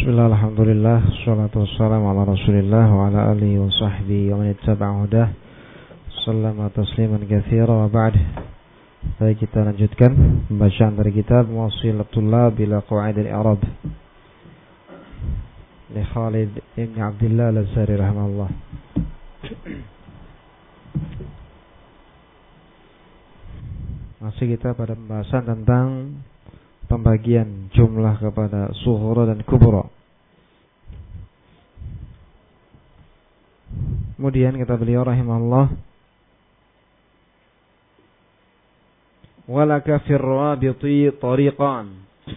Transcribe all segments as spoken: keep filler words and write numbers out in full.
Bismillah, alhamdulillah, salatu wassalamu ala rasulillah wa ala alihi wa sahbihi wa man ittaba'a hudah sallama tasliman katsira wa ba'd. Baik, kita lanjutkan pembacaan dari kitab Muwassilul Tullab ila Qawaid al-I'rab li Khalid ibn Abdullah al-Azhari rahimahullah. Masih kita pada pembahasan tentang pembagian jumlah kepada sughra dan kubra. Kemudian kata beliau rahimahullah, walaka fir rabiti tariqan.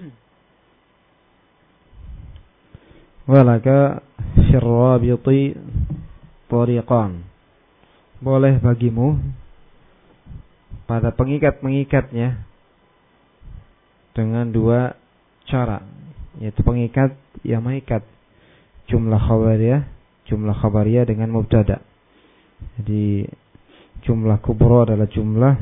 Walaka fir rabiti tariqan. Boleh bagimu pada pengikat-pengikatnya dengan dua cara, yaitu pengikat yang mengikat jumlah khabariyah, jumlah khabariyah dengan mubtada. Jadi jumlah kubra adalah jumlah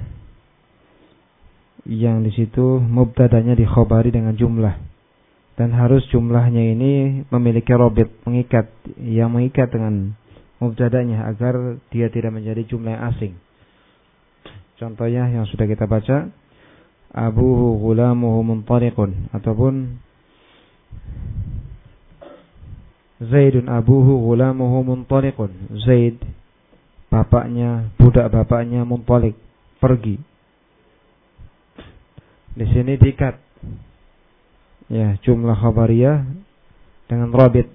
yang di situ mubtadanya dikhabari dengan jumlah, dan harus jumlahnya ini memiliki robit, mengikat, yang mengikat dengan mubtadanya agar dia tidak menjadi jumlah yang asing. Contohnya yang sudah kita baca, abuhu ghulamuhu muntariqun, ataupun Zaidun abuhu ghulamuhu muntariqun. Zaid bapaknya, budak bapaknya muntaliq, pergi. Di sini diikat ya jumlah khabariyah dengan rabit.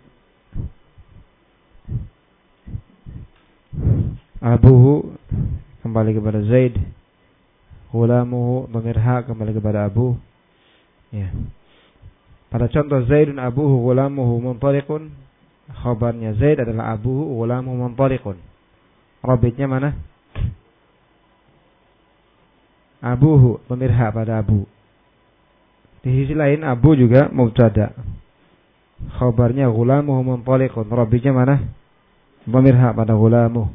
Abuhu kembali kepada Zaid, ghulamuhu dhamir ha kembali kepada Abu. Ya. Pada contoh Zaidun abuhu ghulamuhu muntaliqun, khabarnya Zaid adalah abuhu ghulamuhu muntaliqun. Rabitnya mana? Abuhu dhamir ha pada Abu. Di sisi lain Abu juga mubtada. Khabarnya ghulamuhu muntaliqun. Rabitnya mana? Dhamir ha pada ghulamuhu.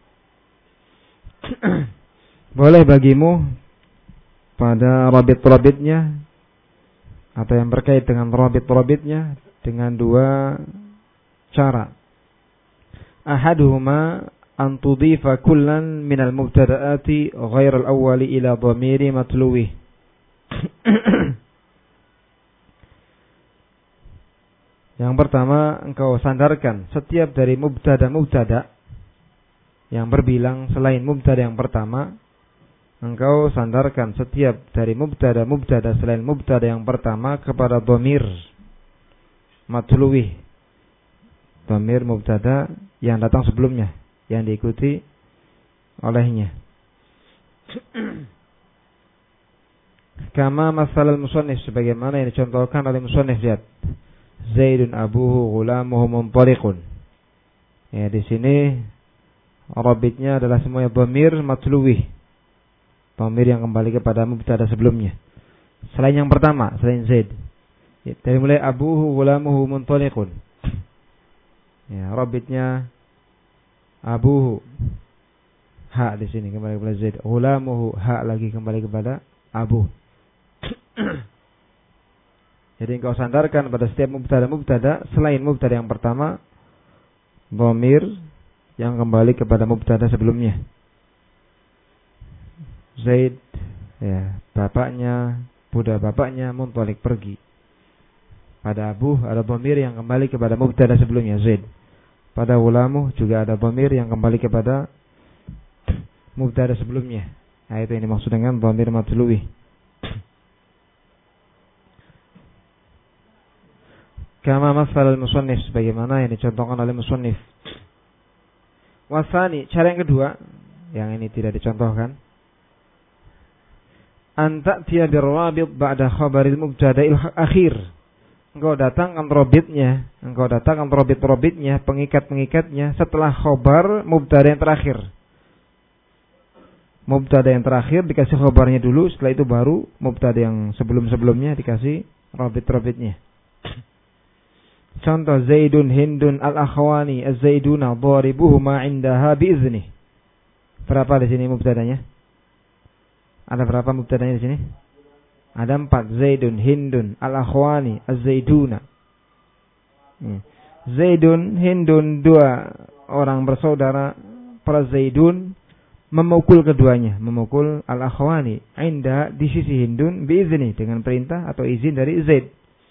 Boleh bagimu pada rabit-rabitnya atau yang berkait dengan rabit-rabitnya dengan dua cara. Ahaduhuma an tudhifa kullan minal mubtada'ati ghair al-awwali ila dhamiri matluwih. Yang pertama, engkau sandarkan setiap dari mubtada-mubtada yang berbilang selain mubtada yang pertama. Engkau sandarkan setiap dari mubtada-mubtada selain mubtada yang pertama kepada dhamir matluwih, dhamir mubtada yang datang sebelumnya, yang diikuti olehnya. Kama masal al-musannif, sebagaimana yang dicontohkan oleh musannif. Lihat, Zaidun abuhu ghulamuhu muntaliqun. Ya, di sini rabitnya adalah semuanya dhamir matluwih, dhamir yang kembali kepada mubtada sebelumnya. Selain yang pertama, selain Zaid. Ya, dari mulai abuhu ghulamuhu muntaliqun. Ya, rabitnya abuhu ha di sini kembali kepada Zaid. Ghulamuhu ha lagi kembali kepada Abu. Jadi engkau sandarkan pada setiap mubtada-mubtada selain mubtada yang pertama dhamir yang kembali kepada mubtada sebelumnya. Zaid, ya, bapaknya, budak bapaknya muntaliq, pergi. Pada Abu ada dhamir yang kembali kepada mubtada sebelumnya, Zaid. Pada ghulamu juga ada dhamir yang kembali kepada mubtada sebelumnya. Nah, itu yang dimaksud dengan dhamir matluwih. Kama masal al-musannif, sebagaimana yang dicontohkan oleh musannif. Wasani, cara yang kedua yang ini tidak dicontohkan, anta tiya birrabit ba'da khabaril mubtada'il akhir. Engkau datangkan rabitnya, engkau datangkan rabit-rabitnya, pengikat-pengikatnya setelah khabar mubtada yang terakhir. Mubtada yang terakhir dikasih khabarnya dulu, setelah itu baru mubtada yang sebelum-sebelumnya dikasih rabit-rabitnya. Contoh Zaidun Hindun al-akhwani az-zaiduna dharibuhuma indaha bi'izni. Berapa di sini mubtadanya? Ada berapa mubtadanya di sini? Ada empat. Zaidun, Hindun, Al-Akhwani, Az-Zaiduna. Zaidun, Hindun, dua orang bersaudara, para Zaidun memukul keduanya, memukul al-akhwani inda di sisi Hindun biizni dengan perintah atau izin dari Zaid.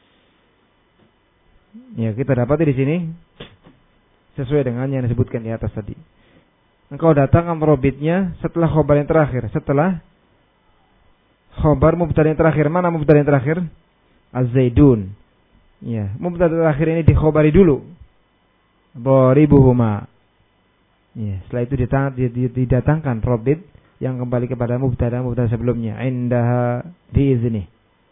Ya, kita dapati di sini sesuai dengan yang disebutkan di atas tadi. Engkau datang merobitnya setelah khobar yang terakhir, setelah khobar mubtada yang terakhir. Mana mubtada yang terakhir? Az-Zaidun. Ya, mubtada terakhir ini dikhobari dulu. Daribuhuma. Ya, setelah itu didatangkan robit yang kembali kepada mubtada mubtada sebelumnya. Indaha biizni.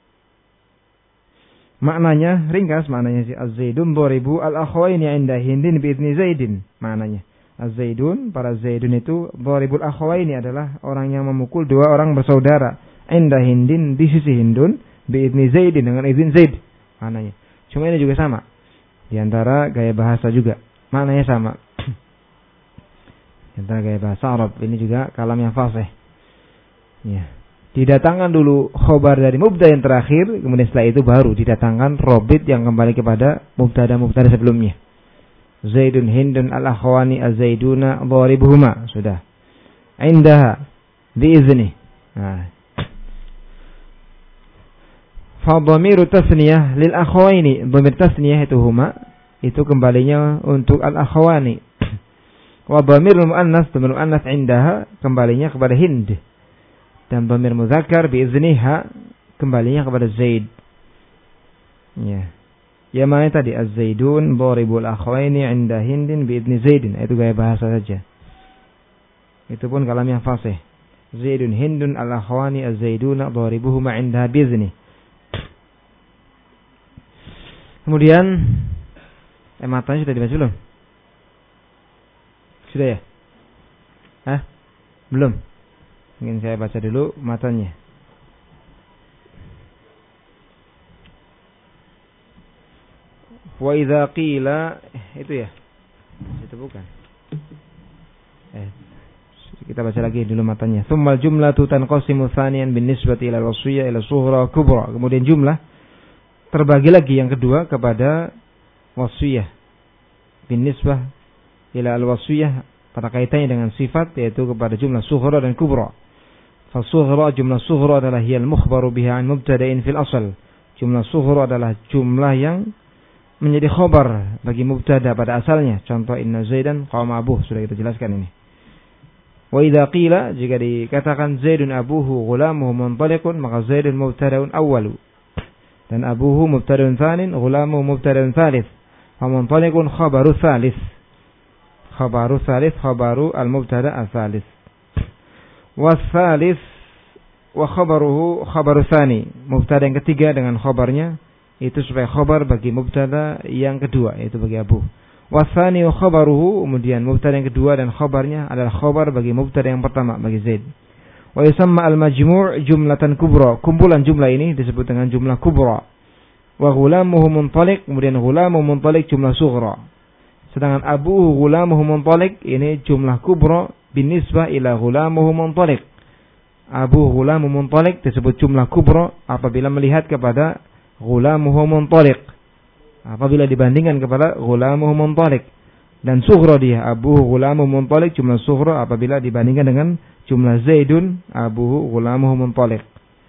Maknanya ringkas, maknanya si Az-Zaidun daribu al-akhwaini inda Hindin biizni Zaidin. Maknanya Az-Zaidun, para Zaidun itu daribul akhwaini adalah orang yang memukul dua orang bersaudara. Inda Hindin di sisi Hindun biizni Zaidin dengan izin Zaid. Maknanya cuma ini juga sama. Di antara gaya bahasa juga. Maknanya sama. Di antara gaya bahasa Arab. Ini juga kalam yang fasih. Ya. Didatangkan dulu khobar dari mubtada yang terakhir. Kemudian setelah itu baru didatangkan robit yang kembali kepada mubtada-mubtada sebelumnya. Zaidun, Hindun, al-akhwani, az-Zaiduna, dharibuhuma. Sudah. Indaha. Biizni. Nah. Fadhamiru tasniyah lil akhwaini. Dhamir tasniyah itu huma, itu kembalinya untuk al akhwani. Wa dhamirul muannas, dhamir muannas indaha kembalinya kepada Hind. Dan dhamir mudzakkar bi izniha kembalinya kepada Zaid. Ya. Ya mana tadi az-Zaidun dharibul akhwaini inda Hindin bi izni Zaidin. Itu gaya bahasa saja. Itu pun kalam yang fasih. Zaidun, Hindun, al akhwani, az-Zaiduna dharibuhuma indaha bi izni. Kemudian eh matanya sudah dibaca belum? Sudah ya? Hah? Belum. Mungkin saya baca dulu matanya. Wa idza qila itu ya? Itu bukan. Eh kita baca lagi dulu matanya. Tsummal jumlatu tanqasimu tsaniyan bin nisbati ila al-wasiyya ila sughra kubra. Kemudian jumlah terbagi lagi yang kedua kepada wasiyah bin nisbah ila al-wasiyah pada kaitannya dengan sifat, yaitu kepada jumlah sughra dan kubra. Fa sughra, jumlah sughra adalah hiya al-mukhbaru biha an mubtada'in fil asal. Jumlah sughra adalah jumlah yang menjadi khabar bagi mubtada pada asalnya. Contoh inna Zaidan qama abuh, sudah kita jelaskan ini. Wa idza qila, jika dikatakan Zaidun abuhu ghulamuhu muntaliqun, maka Zaidun mubtada'un awwalu. Dan abuhu mubtada'un tsanin, ghulamuhu mubtada'un tsalits. Fa muntaliqun khabaru tsalits. Khabaru tsalits khabaru al-mubtada' ats-tsalits. Wa tsalits wa khabaruhu khabaru tsani. Mubtada yang ketiga dengan khabarnya itu supaya khabar bagi mubtada yang kedua, yaitu bagi abu. Wa tsani wa khabaruhu, kemudian mubtada yang kedua dan khabarnya adalah khabar bagi mubtada yang pertama, bagi Zaid. Wa yusamma al-majmu' jumlatan kubra. Kumpulan jumlah ini disebut dengan jumlah kubra. Wa ghulamuhu muntaliq, kemudian ghulamuhu muntaliq jumlah sughra. Sedangkan abuhu ghulamuhu muntaliq ini jumlah kubra binisbah ila ghulamuhu muntaliq. Abu ghulamuhu muntaliq disebut jumlah kubra apabila melihat kepada ghulamuhu muntaliq. Apabila dibandingkan kepada ghulamuhu muntaliq. Dan sughra dia abuhu ghulamuhu muntaliq jumlah sughra apabila dibandingkan dengan jumlah Zaidun abuhu ghulamuhu muntaliq.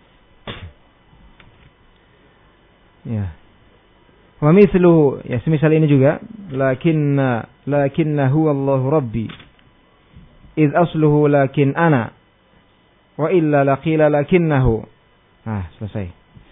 Ya. Wa mithluhu, ya semisal ini juga, lakinna lakinna huwa Allahu rabbi. Idz asluhu lakin ana. Wa illa laqila lakinnahu. Ah, selesai.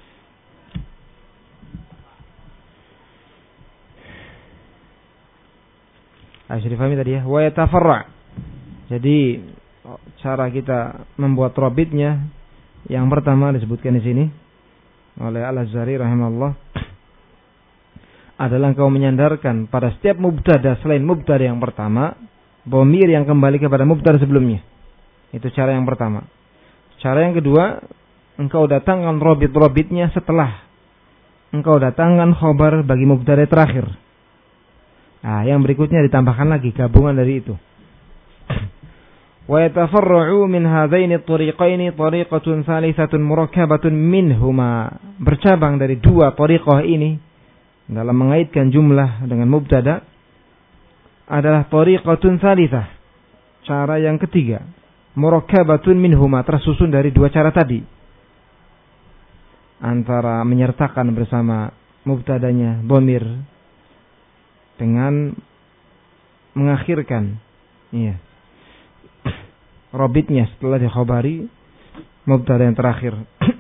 Ah, sudah difahami tadi ya. Wa yatafarra'. Jadi cara kita membuat robitnya yang pertama disebutkan di sini oleh Al-Azhari rahimahullah adalah engkau menyandarkan pada setiap mubtada selain mubtada yang pertama dhamir yang kembali kepada mubtada sebelumnya. Itu cara yang pertama. Cara yang kedua, engkau datangkan robit-robitnya setelah engkau datangkan khabar bagi mubtada terakhir. Nah, yang berikutnya ditambahkan lagi gabungan dari itu. Wa yatafarra'u min hadaini at-tariqaini tariqatun thalitsatun murakkabatun minhuma. Bercabang dari dua tariqah ini, dalam mengaitkan jumlah dengan mubtada adalah tariqatun tsalitsah, cara yang ketiga, murakkabatun minhuma, tersusun dari dua cara tadi, antara menyertakan bersama mubtadanya dhamir dengan mengakhirkan iya robitnya setelah dikhabari mubtada yang terakhir.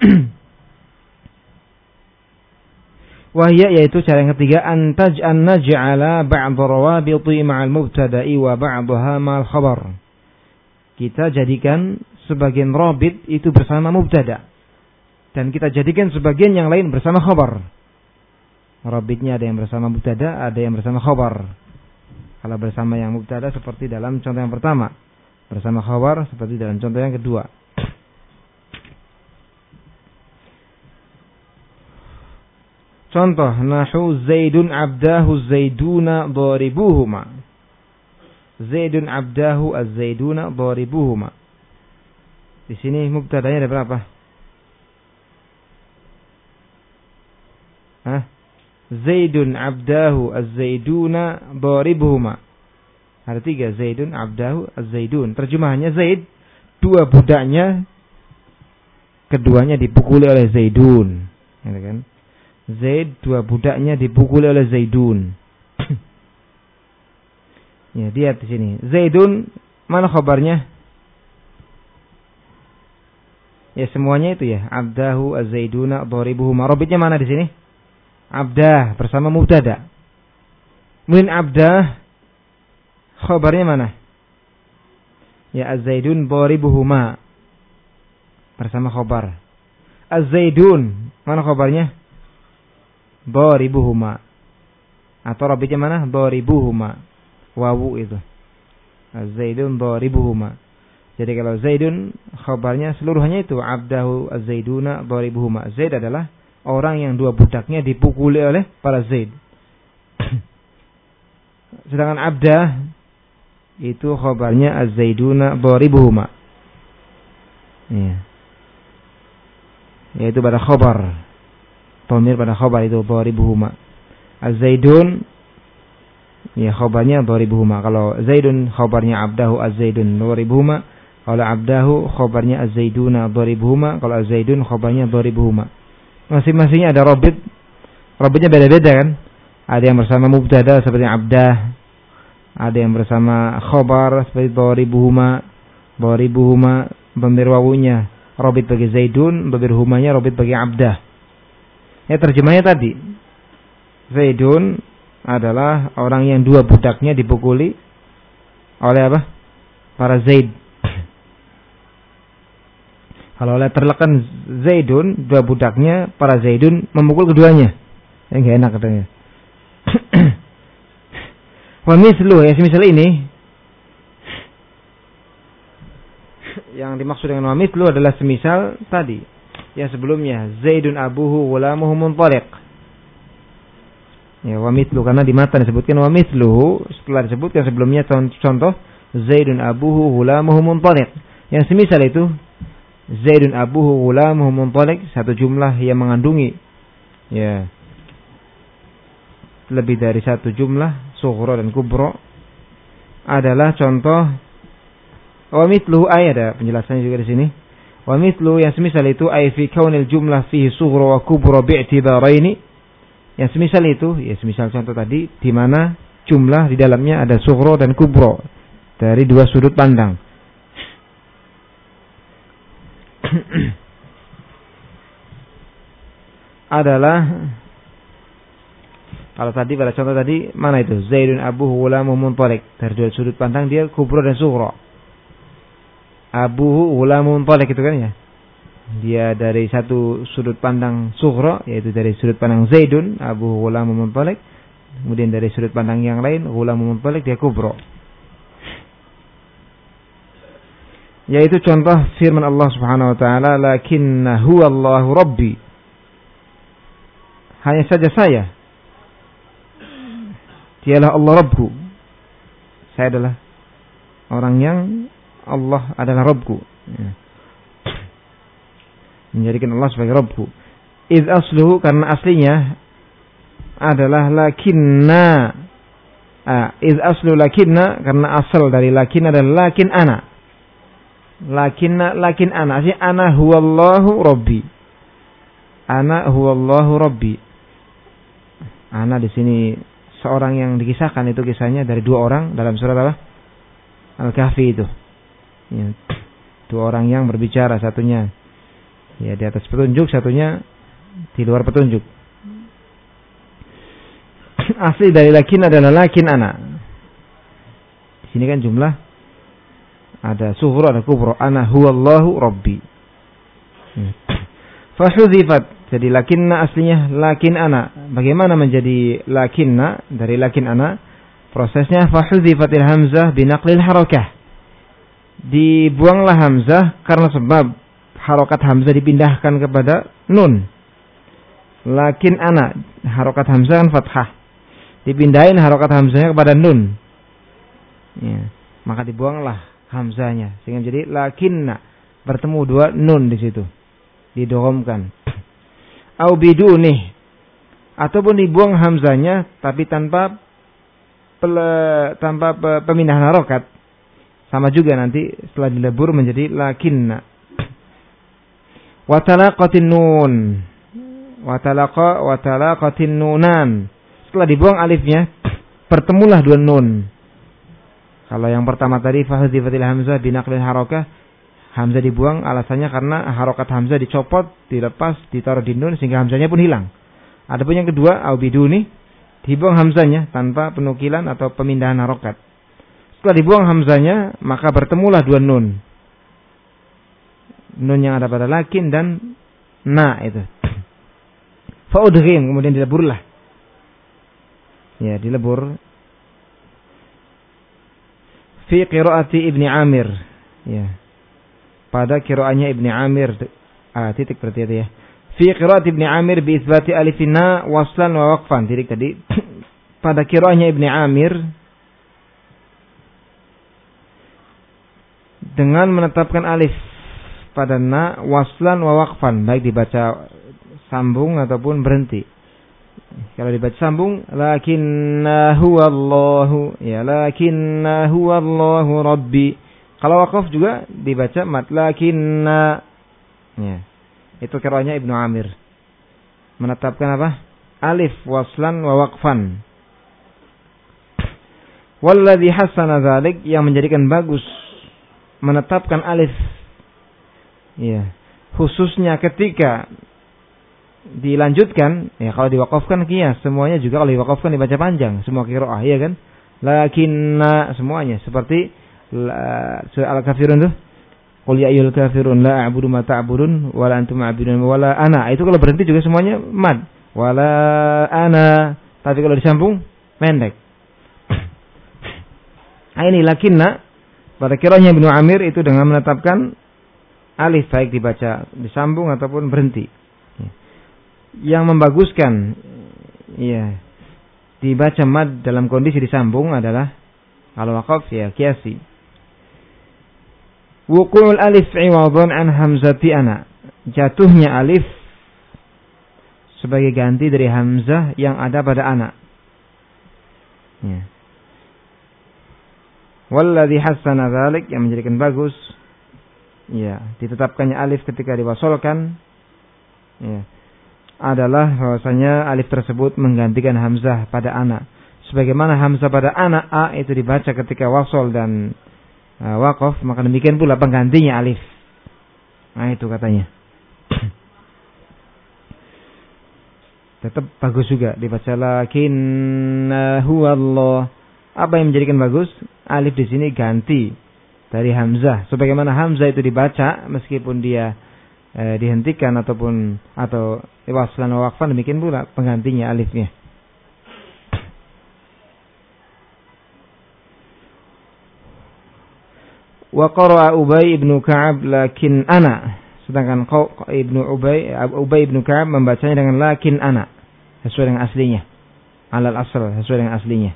Wahya, yaitu cara yang ketiga, antaj an naj'ala ba'd rawabiti ma'al mubtada'i wa ba'daha ma'al khabar. Kita jadikan sebagian rabit itu bersama mubtada dan kita jadikan sebagian yang lain bersama khabar. Rabitnya ada yang bersama mubtada, ada yang bersama khabar. Kalau bersama yang mubtada seperti dalam contoh yang pertama, bersama khabar seperti dalam contoh yang kedua. Contoh nahu Zaidun abdahu Zaiduna daribuhuma. Zaidun abdahu az-Zaiduna daribuhuma. Di sini mubtadanya ada berapa? Hah? Zaidun abdahu az-Zaiduna daribuhuma. Ada tiga, Zaidun abdahu az-Zaidun. Terjemahannya Zaid, dua budaknya, keduanya dipukuli oleh Zaidun. Ya kan? Zaid, dua budaknya dipukuli oleh Zaidun. Ya, lihat di sini. Zaidun, mana khabarnya? Ya, semuanya itu ya. Abdahu az-Zaiduna daribuhuma. Rabitnya mana di sini? Abdah bersama mubtada. Min abdah, khabarnya mana? Ya, az-Zaidun daribuhuma bersama khabar. Az-Zaidun, mana khabarnya? Daribuhuma. Atau rabitnya mana? Daribuhuma. Wawu itu. Az-Zaidun daribuhuma. Jadi kalau Zaidun khabarnya seluruhnya itu abdahu az-Zaiduna daribuhuma. Zaid adalah orang yang dua budaknya dipukuli oleh para Zaid. Sedangkan abdah itu khabarnya az-Zaiduna daribuhuma. Iya. Yaitu pada khabar. Dhamir pada khabar itu daribuhuma. Az-Zaidun, ya khabarnya daribuhuma. Kalau Zaidun khabarnya abdahu az-Zaidun daribuhuma. Kalau abdahu khabarnya az-Zaiduna daribuhuma. Kalau az-Zaidun khabarnya daribuhuma. Masing-masingnya ada rabit. Rabitnya beda-beda kan? Ada yang bersama mubtada seperti abdah. Ada yang bersama khabar seperti daribuhuma. Daribuhuma dhamir wawunya rabit bagi Zaidun, dhamir humanya rabit bagi abdah. Ya, terjemahnya tadi, Zaidun adalah orang yang dua budaknya dipukuli oleh apa? Para Zaid. Kalau terlekan Zaidun, dua budaknya para Zaidun memukul keduanya. Ya, enggak enak katanya. Wa mislu, ya semisal ini. Yang dimaksud dengan wa mislu adalah semisal tadi. Yang sebelumnya, Zaidun abuhu ghulamuhu muntaliq. Ya, wa mithlu, karena di matan disebutkan wa mithluhu, setelah disebutkan sebelumnya contoh Zaidun abuhu ghulamuhu muntaliq. Yang semisal itu Zaidun abuhu ghulamuhu muntaliq, satu jumlah yang mengandungi ya lebih dari satu jumlah sughra dan kubra adalah contoh wa mithluhu. Ay, ada penjelasannya juga di sini. Wa mithlu, yang semisal itu ay fi kaunil jumlah fihi sughra wa kubra bi'tibaraini. Yang semisal itu, ya semisal contoh tadi, di mana jumlah di dalamnya ada sughra dan kubra dari dua sudut pandang. Adalah kalau tadi pada contoh tadi mana itu? Zaidun abuhu ghulamuhu muntaliq. Dari dua sudut pandang dia kubra dan sughra. Abuhu ghulamun muntaliq itu kan ya. Dia dari satu sudut pandang sughra, yaitu dari sudut pandang Zaidun, abuhu ghulamun muntaliq. Kemudian dari sudut pandang yang lain, ghulamun muntaliq, dia kubra. Yaitu contoh firman Allah Subhanahu wa taala, lakinna huwa Allahu rabbi. Hanya saja saya, dialah Allah Rabbku. Saya adalah orang yang Allah adalah Rabbku. Ya. Menjadikan Allah sebagai Rabbku. Idh asluhu, karena aslinya adalah lakinna. Ah, iz aslu lakinna, karena asal dari lakin adalah lakin ana. Lakinna lakin ana, artinya ana huwallahu rabbi. Ana huwallahu rabbi. Ana di sini seorang yang dikisahkan, itu kisahnya dari dua orang dalam surat apa? Al-Kahfi itu. Ya. Dua orang yang berbicara, satunya ya di atas petunjuk, satunya di luar petunjuk. Asli dari lakin adalah lakin ana. Di sini kan jumlah ada sughra, ada kubra. Ana huwallahu rabbi. Fa hudzifat, jadi lakinna aslinya lakin ana. Bagaimana menjadi lakinna dari lakin ana? Prosesnya fa hudzifatil hamzah binaqlil harakah. Dibuanglah hamzah karena sebab harokat hamzah dipindahkan kepada nun. Lakin ana, harokat hamzah kan fathah, dipindahin harokat hamzahnya kepada nun, ya, maka dibuanglah hamzahnya sehingga jadi lakinna, bertemu dua nun di situ, didoromkan. Au bidunih, ataupun dibuang hamzahnya tapi tanpa pele, tanpa pemindahan harokat, sama juga nanti setelah dilebur menjadi lakinna. Watalaqatin nun, watalaqa watalaqatin nunan. Setelah dibuang alifnya, bertemulah dua nun. Kalau yang pertama tadi fahdhifatil hamzah binaqlil harakah, hamzah dibuang alasannya karena harokat hamzah dicopot, dilepas, ditaruh di nun sehingga hamzahnya pun hilang. Adapun yang kedua au biduni, dibuang hamzahnya tanpa penukilan atau pemindahan harokat. Setelah dibuang hamzahnya, maka bertemulah dua nun. Nun yang ada pada lakin dan na itu. Fa'udghim, kemudian dileburlah. Ya, dilebur. Fi qiraati Ibni Amir. Ya. Pada qiraatnya Ibni Amir, ah, titik berarti itu ya. Fi qiraati Ibni Amir bi itsbati alifina waslan wa waqfan. Titik tadi. Pada qiraatnya Ibni Amir dengan menetapkan alif pada na waslan wa waqfan, baik dibaca sambung ataupun berhenti. Kalau dibaca sambung, lakinna huwallahu, ya lakinna huwallahu rabbi. Kalau waqaf juga dibaca mat lakinna. Ya. Itu qiraatnya Ibnu Amir. Menetapkan apa? Alif waslan wa waqfan. Walladhi hasana dzalik, yang menjadikan bagus menetapkan alif, ya, khususnya ketika dilanjutkan, ya kalau diwakafkan qiyas, semuanya juga kalau diwakafkan dibaca panjang, semua qiraah, ya kan? Lakinna semuanya seperti surah Al-Kafirun tuh, qul ya ayyuhal kafirun la a'budu ma ta'budun wa la antum a'budun wa la ana. Itu kalau berhenti juga semuanya mad. Wa la ana. Tapi kalau disambung pendek. Nah, ini lakinna pada qiraahnya Ibnu Amir itu dengan menetapkan alif, baik dibaca disambung ataupun berhenti. Yang membaguskan, ya, dibaca mad dalam kondisi disambung adalah kalau waqaf, ya qiyasi. Wuqu'ul alif iwadhan an hamzati ana. Jatuhnya alif sebagai ganti dari hamzah yang ada pada ana. Ya. Walladhi hassana dzalik, yang menjadikan bagus, ya, ditetapkannya alif ketika diwasolkan, ya, adalah bahwasanya alif tersebut menggantikan hamzah pada ana. Sebagaimana hamzah pada ana a itu dibaca ketika wasol dan uh, waqaf, maka demikian pula penggantinya alif. Nah, itu katanya. Tetap bagus juga dibaca lakinna huwallah. Apa yang menjadikan bagus? Alif di sini ganti dari hamzah. Sebagaimana hamzah itu dibaca meskipun dia eh, dihentikan ataupun atau waslan wa waqfan, demikian pula penggantinya alifnya. Wa qara'a Ubay ibnu Ka'ab lakin ana. Sedangkan Ibnu Ubay Ubay ibnu Ka'ab membacanya dengan lakin ana, sesuai dengan aslinya. Alal asal, sesuai dengan aslinya.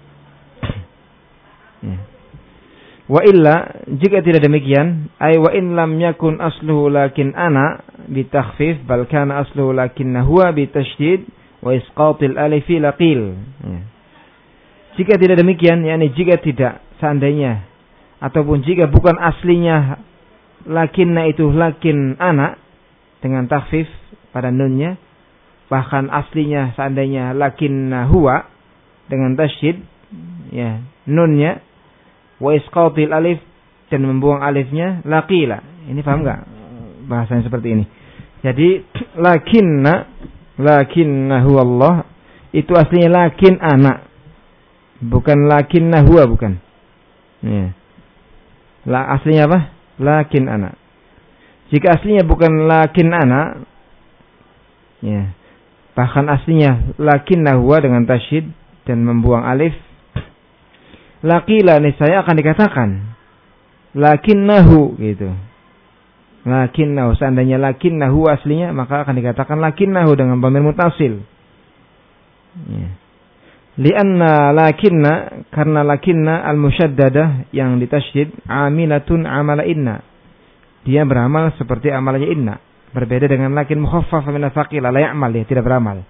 Ya. Wa illa, jika tidak demikian, ay wa in lam yakun asluhu lakin ana bitakhfif bal kana asluhu lakinna huwa bitasydid wa isqatil alifi laqil. Ya. Jika tidak demikian, yakni jika tidak, seandainya ataupun jika bukan aslinya lakinna itu lakin anak dengan takhfif pada nunnya, bahkan aslinya seandainya lakinna huwa dengan tasydid ya nunnya, wa isqatil alif dan membuang alifnya laqila. Ini paham enggak bahasanya seperti ini? Jadi lakinna lakinna huwa Allah itu aslinya lakin anak, bukan lakinna huwa, bukan. Ya. La aslinya apa? Lakin anak. Jika aslinya bukan lakin anak, ya, bahkan aslinya lakinna huwa dengan tasydid dan membuang alif, laqila niscaya akan dikatakan lakinnahu gitu. Lakinnahu, seandainya lakinnahu aslinya, maka akan dikatakan lakinnahu dengan dhamir muttasil. Ya. Lianna lakinna, karena lakinna al-musyaddadah yang ditasydid amilatun amala inna. Dia beramal seperti amalnya inna. Berbeda dengan lakin mukhaffaf min al-thaqila la ya'mal, dia tidak beramal.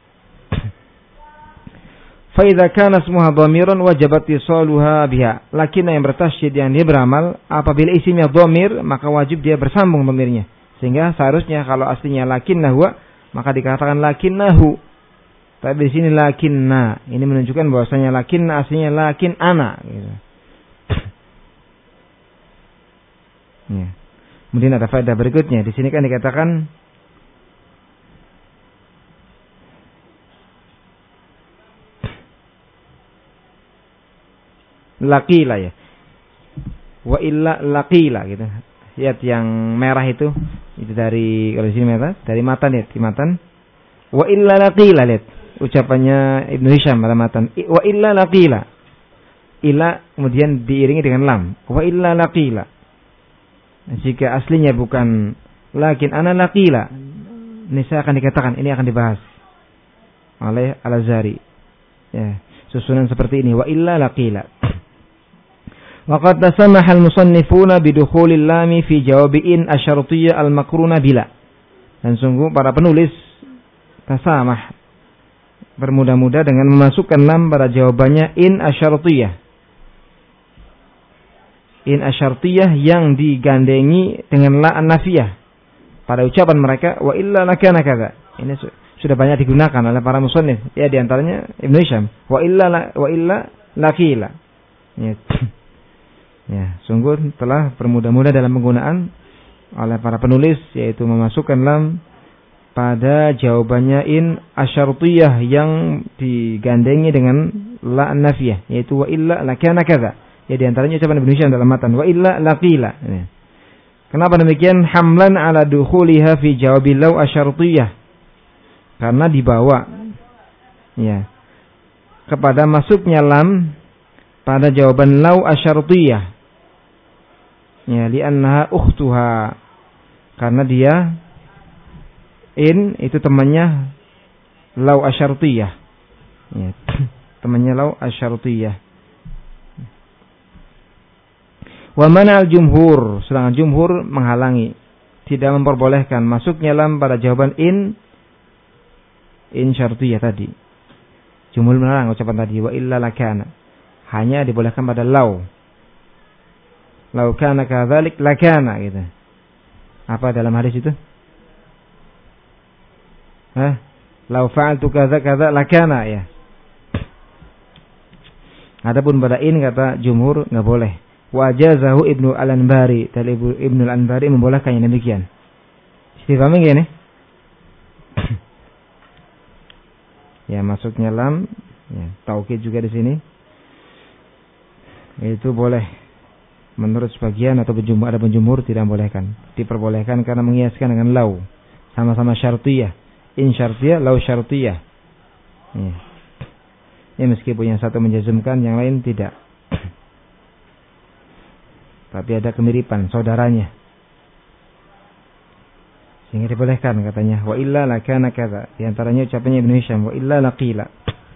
Fa idza kana ismuha dhamiran wajabat ittisaluha biha. Lakinna yang bertasydid yang dia beramal, apabila isimnya dhamir, maka wajib dia bersambung dhamirnya. Sehingga seharusnya kalau aslinya lakinnahu, maka dikatakan lakinnahu. Tapi di sini lakinna, ini menunjukkan bahwasanya lakinna aslinya lakin ana gitu. Ya. Kemudian ada faedah berikutnya. Di sini kan dikatakan laqila ya. Wa illa laqila gitu. Lihat yang merah itu, itu dari kalau di sini merah, dari matan ya, di matan. Wa illa laqila, lihat ucapannya Ibnu Hisham pada matan. Wa illa laqila. Illa kemudian diiringi dengan lam. Wa illa laqila. Jika aslinya bukan lakin ana laqila, ini saya akan dikatakan, ini akan dibahas oleh Al-Azhari. Ya, susunan seperti ini, wa illa laqila. Wa qad tasamaha al-musannifuna bidukhulil lami fi jawabi in asyartiyyah al-makruna bila. Dan sungguh para penulis tasamah, bermudah-mudah dengan memasukkan lam pada jawabannya in asyartiyyah. In asyartiyah yang digandengi dengan la an-nafiyah pada ucapan mereka, wa illa lakana kadza. Ini su- sudah banyak digunakan oleh para musannif, ya di antaranya Ibnu Hisham, wa illa la, wa illa laqila. Ya. Ya, sungguh telah bermudah-mudah dalam penggunaan oleh para penulis, yaitu memasukkan lam pada jawabannya in asyartiyah yang digandengi dengan la an-nafiyah, yaitu wa illa lakana kadza. Ya di antaranya ucapan Ibnu Hisham dalam matan, wa illa laqila. Ya. Kenapa demikian? Hamlan ala dukhuliha fi jawabil law asyartiyah. Karena dibawa ya kepada masuknya lam pada jawaban law asyartiyah. Ya, li'annaha ukhtuha. Karena dia in itu temannya law asyartiyah. Ya, temannya law asyartiyah. Wa mana'al jumhur, sedangkan jumhur menghalangi, tidak memperbolehkan masuknya lam pada jawaban in in syartiyah tadi. Jumhur melarang ucapan tadi wa illa lakana. Hanya dibolehkan pada law. Law kana kadzalik lakana gitu. Apa dalam hadis itu? Hah? Law fa'altu kadza kadza lakana ya. Adapun pada in kata jumhur enggak boleh. Wajazahu Ibnu Al-Anbari, dari Ibnu Al-Anbari membolehkannya demikian. Dipahami nggak ini? Ya, masuknya lam, ya, taukid juga di sini. Itu boleh. Menurut sebagian atau penjumhur, ada penjumhur tidak membolehkan. Diperbolehkan karena mengiaskan dengan law. Sama-sama syartiyah. In syartiyah, law syartiyah. Ya. Ya, meskipun yang satu menjazmkan, yang lain tidak. Tapi ada kemiripan saudaranya, sehingga dibolehkan katanya wa illa lakana kadza. Di antaranya ucapannya Ibnu Hisham wa illa laqila.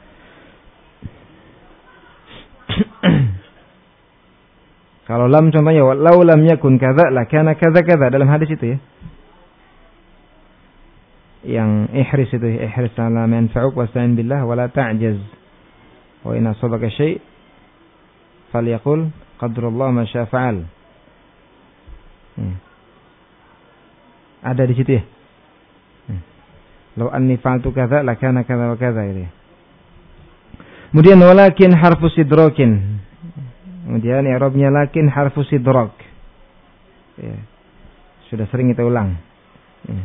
Kalau lam contohnya walau lam yakun kadza lakana kadza kadza dalam hadis itu ya. yang ihris itu ihris ala manfa'uk wasta'in billah wala ta'jaz. Wa in asabaka syai' falyaqul qadarullah ma syaa fa'al. Hmm. Ada di situ ya. Hmm. Law anni fa'altu kadza lakana kadza wa kadza gitu. Kemudian walakin harfu sidrakin. Kemudian i'rabnya lakin harfu sidrak. Ya. Sudah sering kita ulang. Ya.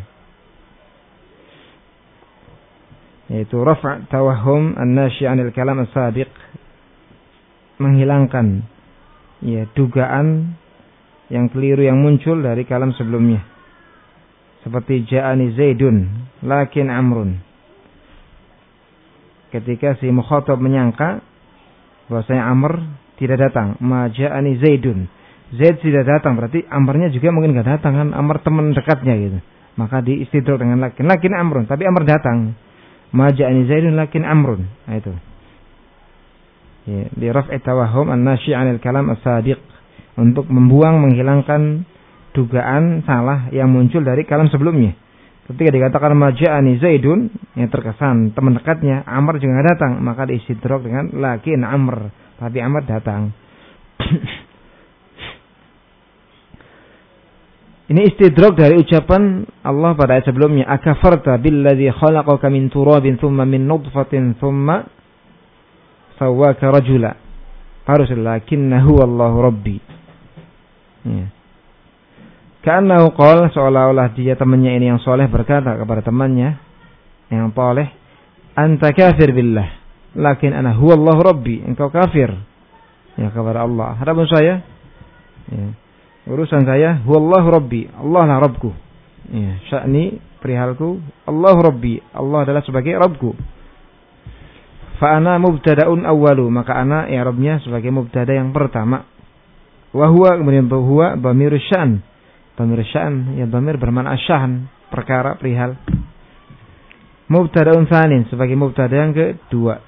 Yaitu raf' tawahhum an-nashi' 'anil kalam as-sabiq, menghilangkan ya dugaan yang keliru yang muncul dari kalam sebelumnya. Seperti ja'ani Zaidun lakin Amrun. Ketika si mukhatab menyangka bahwasanya Amr tidak datang, ma ja'ani Zaidun. Zaid tidak datang, berarti Amrnya juga mungkin enggak datang kan, Amr teman dekatnya gitu. Maka diistidrak dengan lakin, lakin Amrun, tapi Amr datang. Ma ja'ani Zaidun lakin Amrun. Nah itu. Ya, di raf'i tawahhum an-nashi' 'anil kalam as-sadiq, untuk membuang menghilangkan dugaan salah yang muncul dari kalam sebelumnya. Ketika dikatakan ma ja'ani Zaidun, yang terkesan teman dekatnya Amr juga enggak datang, maka diistidrak dengan lakin Amr, tapi Amr datang. Ini istidrak dari ucapan Allah pada ayat sebelumnya, akafarta billadzi khalaqaka min turabin thumma min nutfatin thumma sawwaka rajula. Harus lakinnahu Allahu rabbi. Ya. Karena qala, seolah-olah dia temannya ini yang soleh berkata kepada temannya yang saleh, anta kafir billah, lakin ana huwa Allahu rabbi. Engkau kafir ya kepada Allah. Hadapun saya, ya, urusan saya, huwallahu rabbi, Allah lah Rabbku. Ya, sya'ni, perihalku, Allahu rabbi, Allah adalah sebagai Rabbku. Fa ana mubtada'un awwalu, maka ana i'rabnya sebagai mubtada yang pertama. Wa huwa, kemudian huwa dhamir sya'n. Dhamir sya'n, ya dhamir bermakna sya'an, perkara, perihal. Mubtada'un tsanin, sebagai mubtada yang kedua.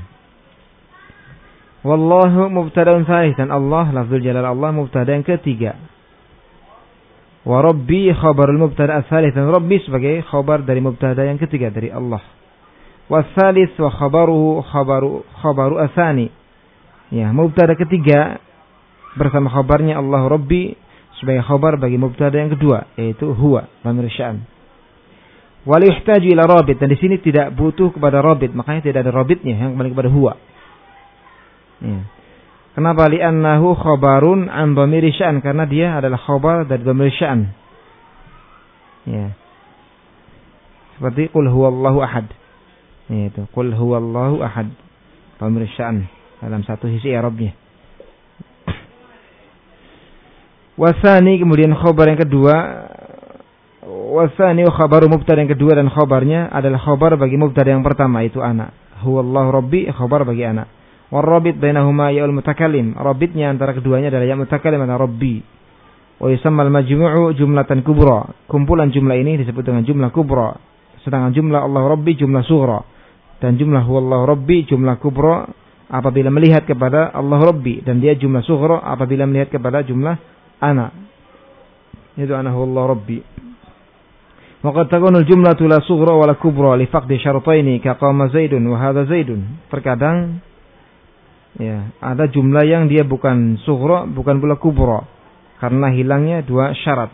Wallahu mubtada'un tsalits, dan Allah, lafzul jalal Allah, mubtada yang ketiga. Wa rabbi khabarul mubtada ats-tsalits, dan rabbi sebagai khabar dari mubtada yang ketiga dari Allah. Wa tsalits wa khabaruhu khabaru khabaru ats-tsani. Ya, mubtada ketiga bersama khabarnya Allah rabbi sebagai khabar bagi mubtada yang kedua, yaitu huwa, dhamir sya'an. Wa la yuhtaju ila rabit, dan di sini tidak butuh kepada rabit, makanya tidak ada rabitnya yang kembali kepada huwa. Ya. Kenapa? Li'annahu khabarun an dhamir sya'an, karena dia adalah khabar dari dhamir sya'an. Ya. Seperti qul huwallahu ahad. Itu qul huwallahu ahad, dhamir sya'an dalam satu sisi i'rabnya. Wasani, kemudian khabar yang kedua, wasani khabaru mubtada yang kedua, dan khabarnya adalah khabar bagi mubtada yang pertama, itu ana. Huwallahu rabbi, khabar bagi ana. Warabit bainahuma ya'ul mutakallim. Rabitnya antara keduanya adalah ya mutakallim dan rabbi. Wa yusammal majmu'u jumlatan kubra. Kumpulan jumlah ini disebut dengan jumlah kubra. Sedangkan jumlah Allah rabbi jumlah sughra. Dan jumlah huwallahu rabbi jumlah kubra apabila melihat kepada Allah rabbi, dan dia jumlah sughra apabila melihat kepada jumlah ana. Itu ana huwallahu rabbi. Wa qad takunu al-jumlatu la sughra wa la kubra li faqdi syartaini ka qama Zaidun wa hadha Zaidun. Terkadang ya, ada jumlah yang dia bukan sughra, bukan pula kubra, karena hilangnya dua syarat,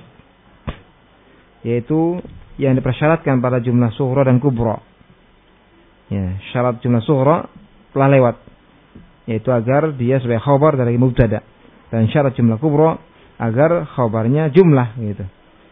yaitu yang dipersyaratkan pada jumlah sughra dan kubra. Ya, syarat jumlah sughra telah lewat, yaitu agar dia sebagai khabar dari mubtada, dan syarat jumlah kubra agar khabarnya jumlah gitu.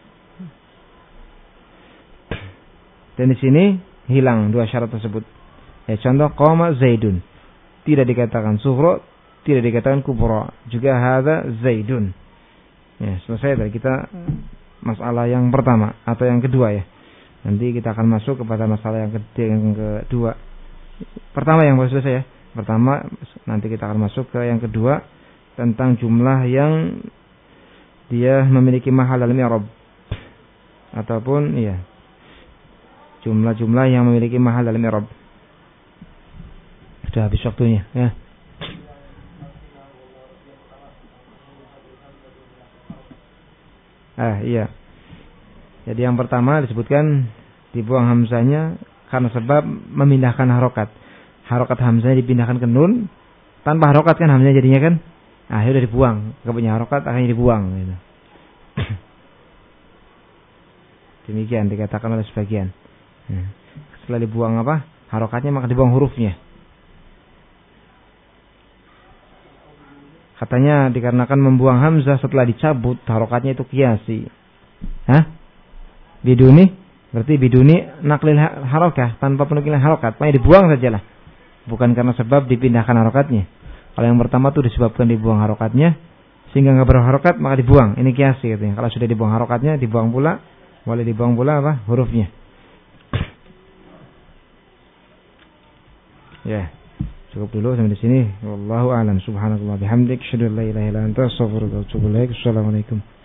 Dan di sini hilang dua syarat tersebut. Ya, contoh qama Zaidun, tidak dikatakan sughra, tidak dikatakan kubra, juga hadza Zaidun. Ya, selesai dari kita masalah yang pertama atau yang kedua ya. Nanti kita akan masuk kepada masalah yang kedua, yang kedua. Pertama yang baru selesai ya. Pertama, nanti kita akan masuk ke yang kedua tentang jumlah yang dia memiliki mahal dalam i'rab, ataupun ya, jumlah-jumlah yang memiliki mahal dalam i'rab. Sudah habis waktunya ya. Ah iya. Jadi yang pertama disebutkan Dibuang hamzahnya karena sebab memindahkan harokat. Harokat hamzahnya dipindahkan ke nun. Tanpa harokat kan hamzahnya jadinya kan. Ah, sudah dibuang. Gak punya harokat akhirnya dibuang. Gitu. Demikian dikatakan oleh sebagian. Setelah dibuang apa? Harokatnya maka dibuang hurufnya. Katanya dikarenakan membuang hamzah setelah dicabut, harokatnya itu kiasi. Hah? Biduni? Berarti biduni naklil harokah, tanpa penukilan harokat. Makanya dibuang sajalah. Bukan karena sebab dipindahkan harokatnya. Kalau yang pertama itu disebabkan dibuang harokatnya, sehingga nggak berharokat maka dibuang. Ini kiasi katanya. Kalau sudah dibuang harokatnya, dibuang pula. Boleh dibuang pula apa? Hurufnya. Ya. Cukup dulu sampai di sini. Wallahu a'lam. Subhanallah bihamdik, asyhadu an la ilaha illa anta, astaghfiruka wa atubu ilaik. Assalamualaikum.